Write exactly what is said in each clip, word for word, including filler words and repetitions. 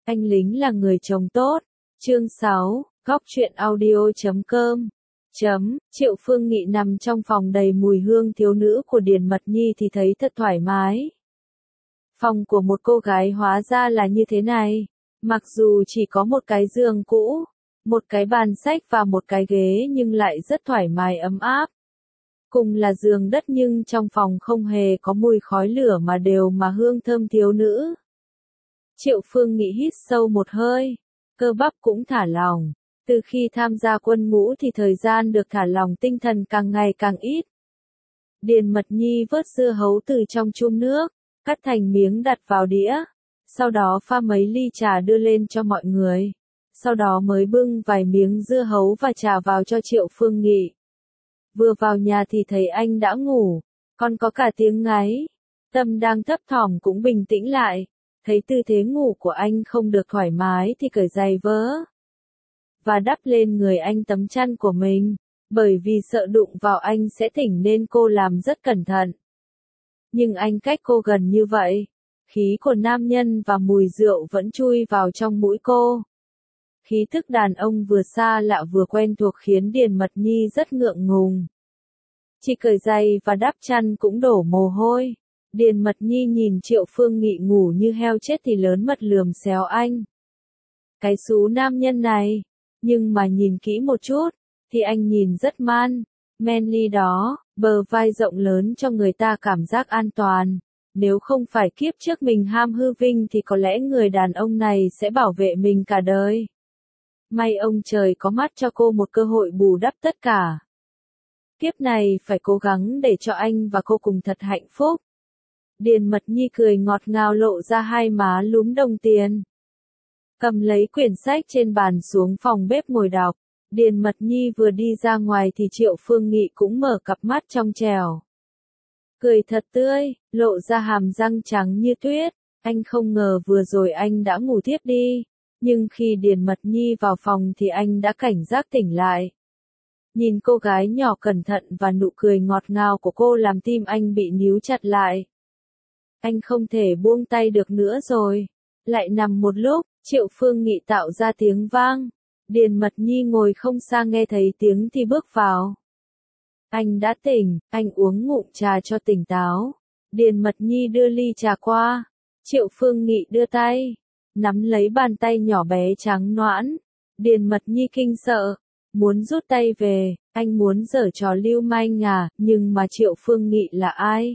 Anh lính là người chồng tốt. Chương sáu, góc truyện audio chấm com. Chấm, Triệu Phương Nghị nằm trong phòng đầy mùi hương thiếu nữ của Điền Mật Nhi thì thấy thật thoải mái. Phòng của một cô gái hóa ra là như thế này. Mặc dù chỉ có một cái giường cũ, một cái bàn sách và một cái ghế nhưng lại rất thoải mái ấm áp. Cùng là giường đất nhưng trong phòng không hề có mùi khói lửa mà đều mà hương thơm thiếu nữ. Triệu Phương Nghị hít sâu một hơi, cơ bắp cũng thả lỏng. Từ khi tham gia quân ngũ thì thời gian được thả lỏng tinh thần càng ngày càng ít. Điền Mật Nhi vớt dưa hấu từ trong chum nước, cắt thành miếng đặt vào đĩa, sau đó pha mấy ly trà đưa lên cho mọi người. Sau đó mới bưng vài miếng dưa hấu và trà vào cho Triệu Phương Nghị. Vừa vào nhà thì thấy anh đã ngủ, còn có cả tiếng ngáy. Tâm đang thấp thỏm cũng bình tĩnh lại, thấy tư thế ngủ của anh không được thoải mái thì cởi giày vớ và đắp lên người anh tấm chăn của mình, bởi vì sợ đụng vào anh sẽ tỉnh nên cô làm rất cẩn thận. Nhưng anh cách cô gần như vậy, khí của nam nhân và mùi rượu vẫn chui vào trong mũi cô. Khí thức đàn ông vừa xa lạ vừa quen thuộc khiến Điền Mật Nhi rất ngượng ngùng. Chỉ cởi giày và đắp chăn cũng đổ mồ hôi. Điền Mật Nhi nhìn Triệu Phương Nghị ngủ như heo chết thì lớn mật lườm xéo anh. Cái xú nam nhân này, nhưng mà nhìn kỹ một chút, thì anh nhìn rất man, manly đó, bờ vai rộng lớn cho người ta cảm giác an toàn. Nếu không phải kiếp trước mình ham hư vinh thì có lẽ người đàn ông này sẽ bảo vệ mình cả đời. May ông trời có mắt cho cô một cơ hội bù đắp tất cả. Kiếp này phải cố gắng để cho anh và cô cùng thật hạnh phúc. Điền Mật Nhi cười ngọt ngào lộ ra hai má lúm đồng tiền. Cầm lấy quyển sách trên bàn xuống phòng bếp ngồi đọc. Điền Mật Nhi vừa đi ra ngoài thì Triệu Phương Nghị cũng mở cặp mắt trong trẻo. Cười thật tươi, lộ ra hàm răng trắng như tuyết. Anh không ngờ vừa rồi anh đã ngủ thiếp đi. Nhưng khi Điền Mật Nhi vào phòng thì anh đã cảnh giác tỉnh lại. Nhìn cô gái nhỏ cẩn thận và nụ cười ngọt ngào của cô làm tim anh bị níu chặt lại. Anh không thể buông tay được nữa rồi. Lại nằm một lúc, Triệu Phương Nghị tạo ra tiếng vang. Điền Mật Nhi ngồi không xa nghe thấy tiếng thì bước vào. Anh đã tỉnh, anh uống ngụm trà cho tỉnh táo. Điền Mật Nhi đưa ly trà qua. Triệu Phương Nghị đưa tay, nắm lấy bàn tay nhỏ bé trắng nõn. Điền Mật Nhi kinh sợ, muốn rút tay về, anh muốn giở trò lưu manh à, nhưng mà Triệu Phương Nghị là ai?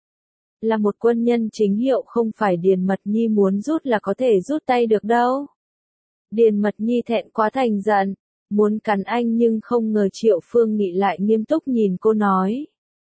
Là một quân nhân chính hiệu, không phải Điền Mật Nhi muốn rút là có thể rút tay được đâu. Điền Mật Nhi thẹn quá thành giận, muốn cắn anh nhưng không ngờ Triệu Phương Nghị lại nghiêm túc nhìn cô nói.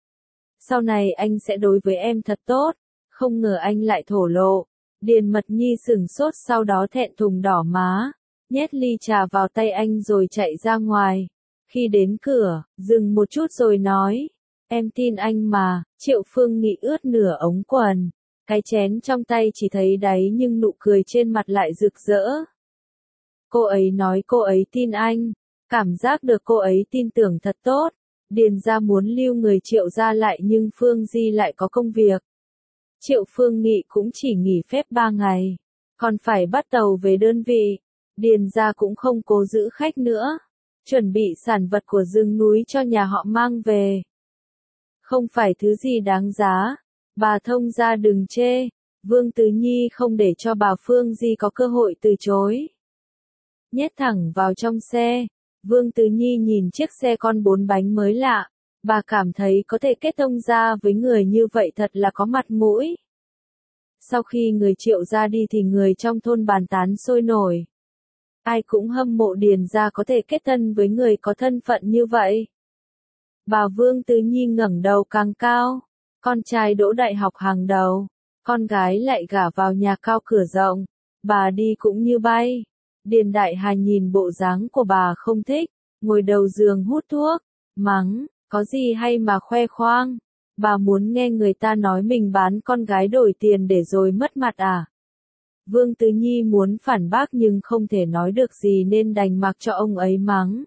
Sau này anh sẽ đối với em thật tốt, không ngờ anh lại thổ lộ. Điền Mật Nhi sửng sốt sau đó thẹn thùng đỏ má, nhét ly trà vào tay anh rồi chạy ra ngoài. Khi đến cửa, dừng một chút rồi nói, em tin anh mà. Triệu Phương Nghị ướt nửa ống quần, cái chén trong tay chỉ thấy đáy nhưng nụ cười trên mặt lại rực rỡ. Cô ấy nói cô ấy tin anh, cảm giác được cô ấy tin tưởng thật tốt. Điền gia muốn lưu người Triệu gia lại nhưng Phương Di lại có công việc. Triệu Phương Nghị cũng chỉ nghỉ phép ba ngày, còn phải bắt tàu về đơn vị. Điền gia cũng không cố giữ khách nữa, chuẩn bị sản vật của rừng núi cho nhà họ mang về. Không phải thứ gì đáng giá, bà thông gia đừng chê. Vương Tứ Nhi không để cho bà Phương Di có cơ hội từ chối. Nhét thẳng vào trong xe, Vương Tứ Nhi nhìn chiếc xe con bốn bánh mới lạ. Bà cảm thấy có thể kết thông gia với người như vậy thật là có mặt mũi. Sau khi người Triệu ra đi thì người trong thôn bàn tán sôi nổi. Ai cũng hâm mộ Điền gia có thể kết thân với người có thân phận như vậy. Bà Vương Tứ Nhi ngẩng đầu càng cao. Con trai đỗ đại học hàng đầu, con gái lại gả vào nhà cao cửa rộng. Bà đi cũng như bay. Điền Đại Hà nhìn bộ dáng của bà không thích, ngồi đầu giường hút thuốc, mắng. Có gì hay mà khoe khoang? Bà muốn nghe người ta nói mình bán con gái đổi tiền để rồi mất mặt à? Vương Tứ Nhi muốn phản bác nhưng không thể nói được gì nên đành mặc cho ông ấy mắng.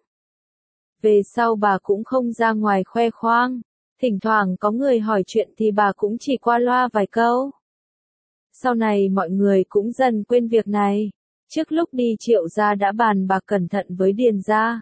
Về sau bà cũng không ra ngoài khoe khoang. Thỉnh thoảng có người hỏi chuyện thì bà cũng chỉ qua loa vài câu. Sau này mọi người cũng dần quên việc này. Trước lúc đi Triệu gia đã bàn bạc cẩn thận với Điền gia.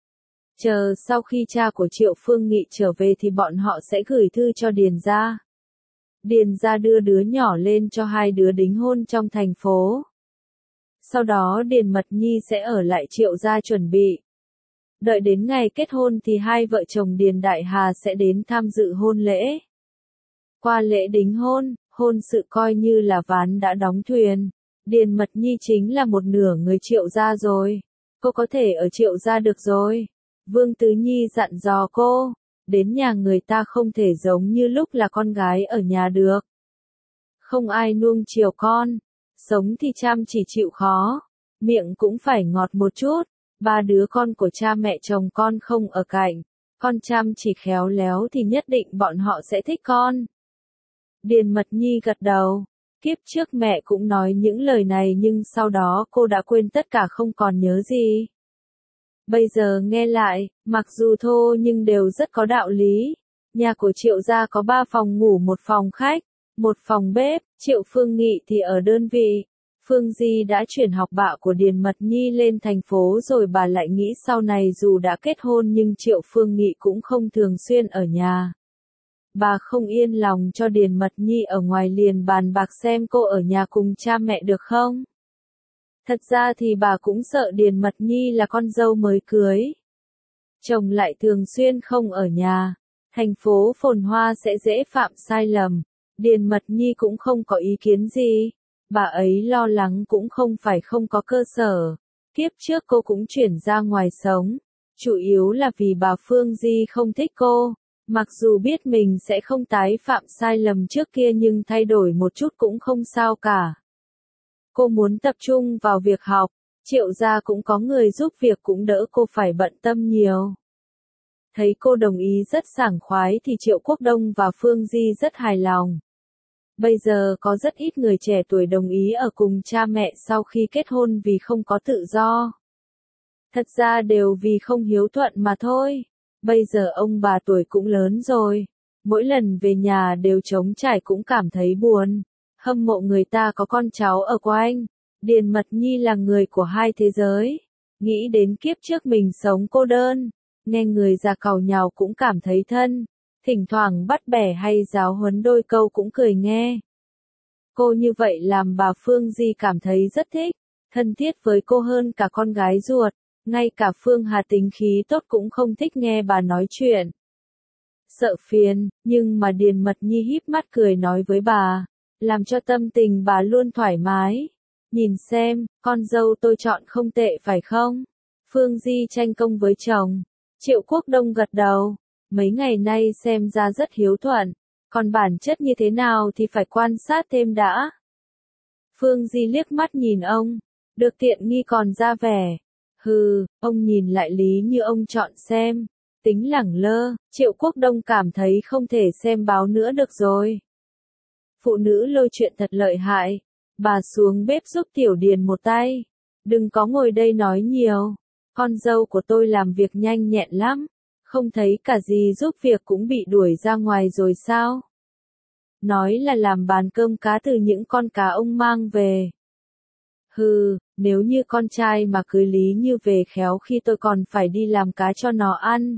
Chờ sau khi cha của Triệu Phương Nghị trở về thì bọn họ sẽ gửi thư cho Điền gia. Điền gia đưa đứa nhỏ lên cho hai đứa đính hôn trong thành phố. Sau đó Điền Mật Nhi sẽ ở lại Triệu gia chuẩn bị. Đợi đến ngày kết hôn thì hai vợ chồng Điền Đại Hà sẽ đến tham dự hôn lễ. Qua lễ đính hôn, hôn sự coi như là ván đã đóng thuyền. Điền Mật Nhi chính là một nửa người Triệu gia rồi. Cô có thể ở Triệu gia được rồi. Vương Tứ Nhi dặn dò cô. Đến nhà người ta không thể giống như lúc là con gái ở nhà được. Không ai nuông chiều con. Sống thì chăm chỉ chịu khó. Miệng cũng phải ngọt một chút. Ba đứa con của cha mẹ chồng con không ở cạnh. Con chăm chỉ khéo léo thì nhất định bọn họ sẽ thích con. Điền Mật Nhi gật đầu. Kiếp trước mẹ cũng nói những lời này nhưng sau đó cô đã quên tất cả không còn nhớ gì. Bây giờ nghe lại, mặc dù thô nhưng đều rất có đạo lý. Nhà của Triệu gia có ba phòng ngủ một phòng khách, một phòng bếp, Triệu Phương Nghị thì ở đơn vị. Phương Di đã chuyển học bạ của Điền Mật Nhi lên thành phố rồi bà lại nghĩ sau này dù đã kết hôn nhưng Triệu Phương Nghị cũng không thường xuyên ở nhà. Bà không yên lòng cho Điền Mật Nhi ở ngoài liền bàn bạc xem cô ở nhà cùng cha mẹ được không. Thật ra thì bà cũng sợ Điền Mật Nhi là con dâu mới cưới. Chồng lại thường xuyên không ở nhà. Thành phố phồn hoa sẽ dễ phạm sai lầm. Điền Mật Nhi cũng không có ý kiến gì. Bà ấy lo lắng cũng không phải không có cơ sở. Kiếp trước cô cũng chuyển ra ngoài sống. Chủ yếu là vì bà Phương Di không thích cô. Mặc dù biết mình sẽ không tái phạm sai lầm trước kia nhưng thay đổi một chút cũng không sao cả. Cô muốn tập trung vào việc học, Triệu gia cũng có người giúp việc cũng đỡ cô phải bận tâm nhiều. Thấy cô đồng ý rất sảng khoái thì Triệu Quốc Đông và Phương Di rất hài lòng. Bây giờ có rất ít người trẻ tuổi đồng ý ở cùng cha mẹ sau khi kết hôn vì không có tự do. Thật ra đều vì không hiếu thuận mà thôi. Bây giờ ông bà tuổi cũng lớn rồi. Mỗi lần về nhà đều trống trải cũng cảm thấy buồn. Hâm mộ người ta có con cháu ở quanh. Điền Mật Nhi là người của hai thế giới. Nghĩ đến kiếp trước mình sống cô đơn. Nghe người già càu nhàu cũng cảm thấy thân. Thỉnh thoảng bắt bẻ hay giáo huấn đôi câu cũng cười nghe. Cô như vậy làm bà Phương Di cảm thấy rất thích. Thân thiết với cô hơn cả con gái ruột. Ngay cả Phương Hà tính khí tốt cũng không thích nghe bà nói chuyện. Sợ phiền, nhưng mà Điền Mật Nhi híp mắt cười nói với bà. Làm cho tâm tình bà luôn thoải mái. Nhìn xem, con dâu tôi chọn không tệ phải không? Phương Di tranh công với chồng. Triệu Quốc Đông gật đầu. Mấy ngày nay xem ra rất hiếu thuận. Còn bản chất như thế nào thì phải quan sát thêm đã. Phương Di liếc mắt nhìn ông. Được tiện nghi còn ra vẻ. Hừ, ông nhìn lại lý như ông chọn xem. Tính lẳng lơ, Triệu Quốc Đông cảm thấy không thể xem báo nữa được rồi. Phụ nữ lôi chuyện thật lợi hại. Bà xuống bếp giúp Tiểu Điền một tay. Đừng có ngồi đây nói nhiều. Con dâu của tôi làm việc nhanh nhẹn lắm. Không thấy cả gì giúp việc cũng bị đuổi ra ngoài rồi sao? Nói là làm bàn cơm cá từ những con cá ông mang về. Hừ, nếu như con trai mà cưới Lý Như về khéo khi tôi còn phải đi làm cá cho nó ăn.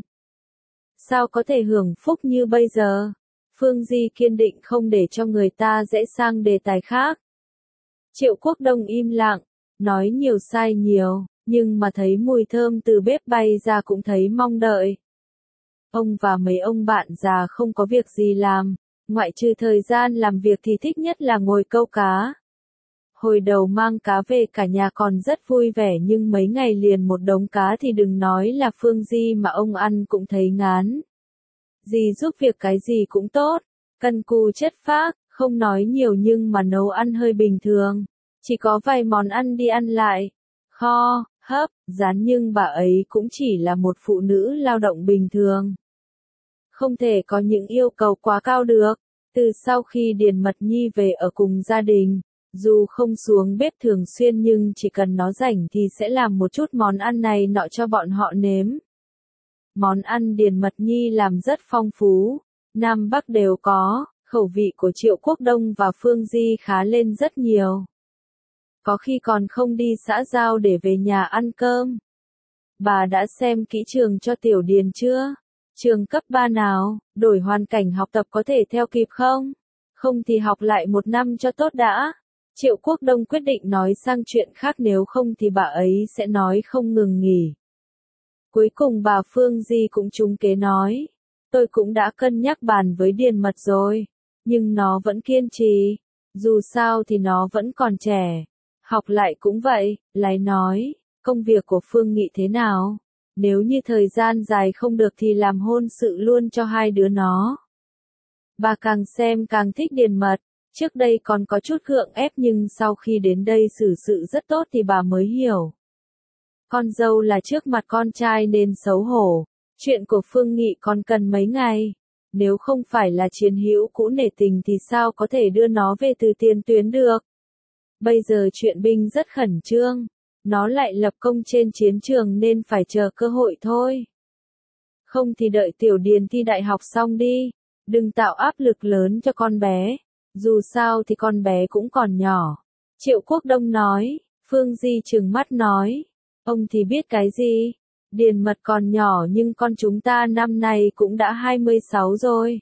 Sao có thể hưởng phúc như bây giờ? Phương Di kiên định không để cho người ta dễ sang đề tài khác. Triệu Quốc Đông im lặng, nói nhiều sai nhiều, nhưng mà thấy mùi thơm từ bếp bay ra cũng thấy mong đợi. Ông và mấy ông bạn già không có việc gì làm, ngoại trừ thời gian làm việc thì thích nhất là ngồi câu cá. Hồi đầu mang cá về cả nhà còn rất vui vẻ nhưng mấy ngày liền một đống cá thì đừng nói là Phương Di mà ông ăn cũng thấy ngán. Dì giúp việc cái gì cũng tốt, cân cù chất phác, không nói nhiều nhưng mà nấu ăn hơi bình thường. Chỉ có vài món ăn đi ăn lại, kho, hấp, rán nhưng bà ấy cũng chỉ là một phụ nữ lao động bình thường. Không thể có những yêu cầu quá cao được. Từ sau khi Điền Mật Nhi về ở cùng gia đình, dù không xuống bếp thường xuyên nhưng chỉ cần nó rảnh thì sẽ làm một chút món ăn này nọ cho bọn họ nếm. Món ăn Điền Mật Nhi làm rất phong phú, Nam Bắc đều có, khẩu vị của Triệu Quốc Đông và Phương Di khá lên rất nhiều. có khi còn không đi xã giao để về nhà ăn cơm. Bà đã xem kỹ trường cho Tiểu Điền chưa? Trường cấp ba nào, đổi hoàn cảnh học tập có thể theo kịp không? Không thì học lại một năm cho tốt đã. Triệu Quốc Đông quyết định nói sang chuyện khác, nếu không thì bà ấy sẽ nói không ngừng nghỉ. Cuối cùng bà Phương Di cũng trúng kế nói. Tôi cũng đã cân nhắc bàn với Điền Mật rồi. Nhưng nó vẫn kiên trì. Dù sao thì nó vẫn còn trẻ. Học lại cũng vậy, Lái nói. Công việc của Phương Nghị thế nào? Nếu như thời gian dài không được thì làm hôn sự luôn cho hai đứa nó. Bà càng xem càng thích Điền Mật. Trước đây còn có chút gượng ép nhưng sau khi đến đây xử sự rất tốt thì bà mới hiểu. Con dâu là trước mặt con trai nên xấu hổ. Chuyện của Phương Nghị còn cần mấy ngày. Nếu không phải là chiến hữu cũ nể tình thì sao có thể đưa nó về từ tiền tuyến được. Bây giờ chuyện binh rất khẩn trương. Nó lại lập công trên chiến trường nên phải chờ cơ hội thôi. Không thì đợi Tiểu Điền thi đại học xong đi. Đừng tạo áp lực lớn cho con bé. Dù sao thì con bé cũng còn nhỏ. Triệu Quốc Đông nói. Phương Di trừng mắt nói. Ông thì biết cái gì? Điền Mật còn nhỏ nhưng con chúng ta năm nay cũng đã hai mươi sáu rồi.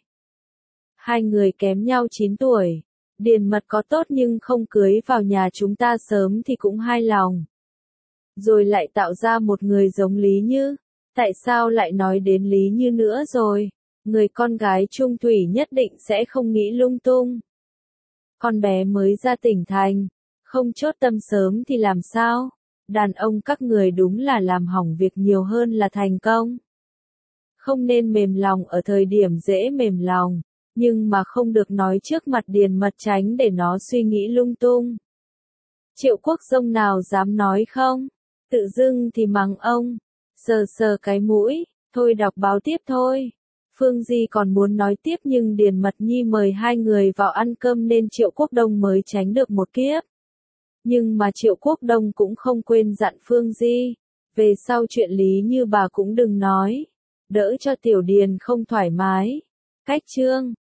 Hai người kém nhau chín tuổi. Điền Mật có tốt nhưng không cưới vào nhà chúng ta sớm thì cũng hai lòng. Rồi lại tạo ra một người giống Lý Như. Tại sao lại nói đến Lý Như nữa rồi? Người con gái trung thủy nhất định sẽ không nghĩ lung tung. Con bé mới ra tỉnh thành. Không chốt tâm sớm thì làm sao? Đàn ông các người đúng là làm hỏng việc nhiều hơn là thành công. Không nên mềm lòng ở thời điểm dễ mềm lòng. Nhưng mà không được nói trước mặt Điền Mật tránh để nó suy nghĩ lung tung. Triệu Quốc Đông nào dám nói không? Tự dưng thì mắng ông. Sờ sờ cái mũi. Thôi đọc báo tiếp thôi. Phương Di còn muốn nói tiếp nhưng Điền Mật Nhi mời hai người vào ăn cơm nên Triệu Quốc Đông mới tránh được một kiếp. Nhưng mà Triệu Quốc Đông cũng không quên dặn Phương Di. Về sau chuyện Lý Như bà cũng đừng nói. Đỡ cho Tiểu Điền không thoải mái. Cách chương